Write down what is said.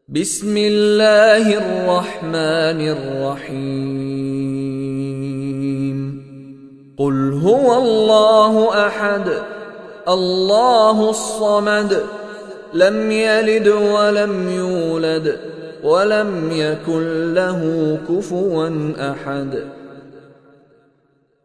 بسم الله الرحمن الرحيم قل هو الله أحد الله الصمد لم يلد ولم يولد ولم يكن له كفوا أحد